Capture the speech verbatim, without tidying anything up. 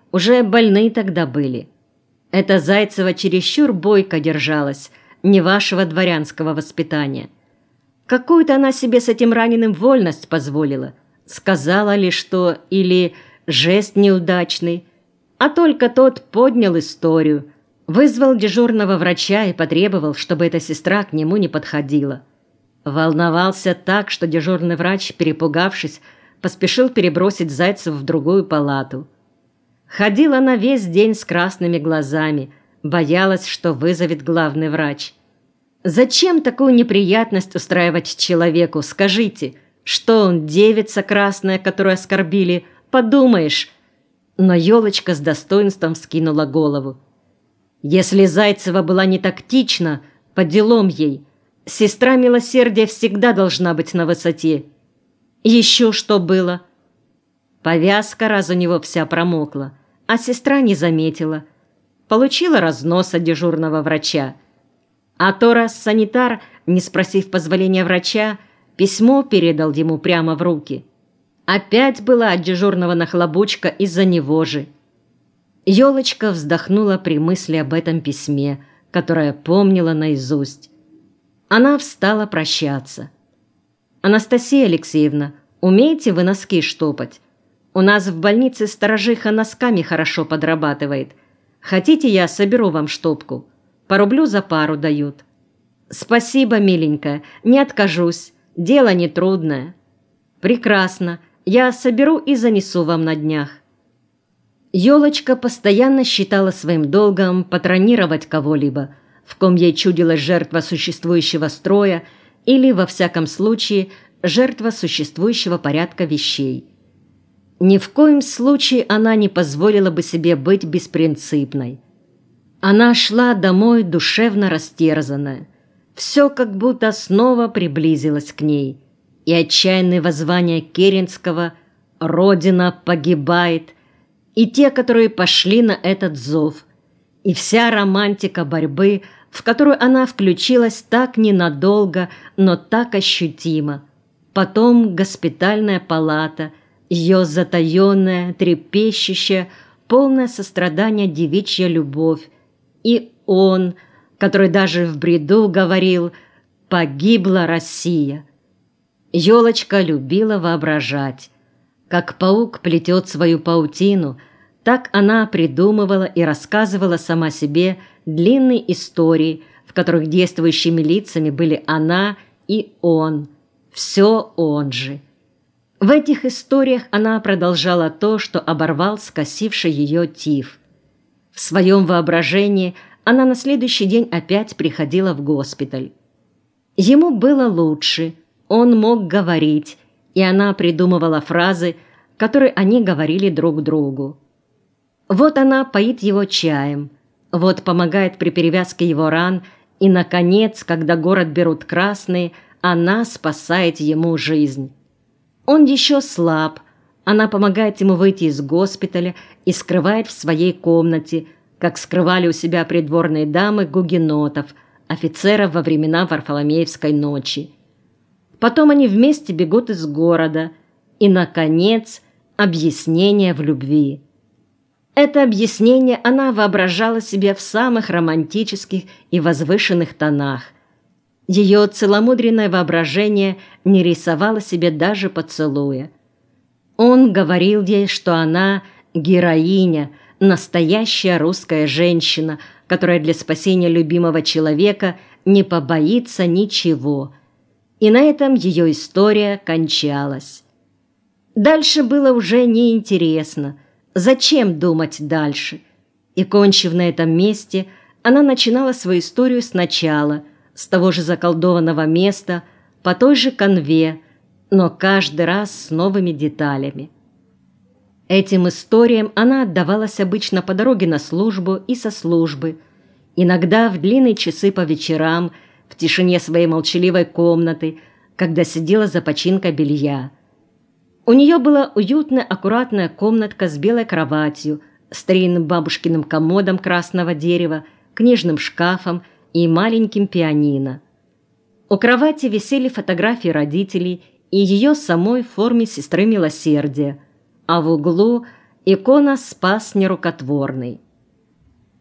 Уже больны тогда были. Эта Зайцева чересчур бойко держалась, не вашего дворянского воспитания. Какую-то она себе с этим раненым вольность позволила. Сказала ли что, или жест неудачный. А только тот поднял историю, вызвал дежурного врача и потребовал, чтобы эта сестра к нему не подходила. Волновался так, что дежурный врач, перепугавшись, поспешил перебросить Зайцеву в другую палату. Ходила она весь день с красными глазами, боялась, что вызовет главный врач. Зачем такую неприятность устраивать человеку, скажите? Что он, девица красная, которую оскорбили? Подумаешь. Но елочка с достоинством вскинула голову. Если Зайцева была не тактична, по делам ей, сестра милосердия всегда должна быть на высоте. Еще что было? Повязка раз у него вся промокла, а сестра не заметила. Получила разнос от дежурного врача. А то раз санитар, не спросив позволения врача, письмо передал ему прямо в руки. Опять была от дежурного нахлобучка из-за него же. Елочка вздохнула при мысли об этом письме, которое помнила наизусть. Она встала прощаться. «Анастасия Алексеевна, умеете вы носки штопать? У нас в больнице сторожиха носками хорошо подрабатывает. Хотите, я соберу вам штопку? По рублю за пару дают». «Спасибо, миленькая, не откажусь. Дело нетрудное». «Прекрасно. Я соберу и занесу вам на днях». Елочка постоянно считала своим долгом патронировать кого-либо, в ком ей чудилась жертва существующего строя или, во всяком случае, жертва существующего порядка вещей. Ни в коем случае она не позволила бы себе быть беспринципной. Она шла домой душевно растерзанная. Все как будто снова приблизилось к ней. И отчаянные воззвания Керенского «Родина погибает», и те, которые пошли на этот зов, и вся романтика борьбы, в которую она включилась так ненадолго, но так ощутимо. Потом госпитальная палата, ее затаенная, трепещущая, полное сострадание девичья любовь, и он, который даже в бреду говорил «Погибла Россия». Елочка любила воображать. Как паук плетет свою паутину, так она придумывала и рассказывала сама себе длинные истории, в которых действующими лицами были она и он. Все он же. В этих историях она продолжала то, что оборвал скосивший ее тиф. В своем воображении она на следующий день опять приходила в госпиталь. Ему было лучше, он мог говорить, и она придумывала фразы, которые они говорили друг другу. Вот она поит его чаем, вот помогает при перевязке его ран, и, наконец, когда город берут красные, она спасает ему жизнь. Он еще слаб, она помогает ему выйти из госпиталя и скрывает в своей комнате, как скрывали у себя придворные дамы гугенотов, офицеров во времена Варфоломеевской ночи. Потом они вместе бегут из города, и, наконец, объяснение в любви. Это объяснение она воображала себе в самых романтических и возвышенных тонах. Ее целомудренное воображение не рисовало себе даже поцелуя. Он говорил ей, что она героиня, настоящая русская женщина, которая для спасения любимого человека не побоится ничего. И на этом ее история кончалась. Дальше было уже неинтересно. Зачем думать дальше? И, кончив на этом месте, она начинала свою историю сначала, с того же заколдованного места, по той же канве, но каждый раз с новыми деталями. Этим историям она отдавалась обычно по дороге на службу и со службы, иногда в длинные часы по вечерам, в тишине своей молчаливой комнаты, когда сидела за починкой белья. У нее была уютная, аккуратная комнатка с белой кроватью, старинным бабушкиным комодом красного дерева, книжным шкафом и маленьким пианино. У кровати висели фотографии родителей и ее самой в форме сестры милосердия, а в углу Икона спас нерукотворный.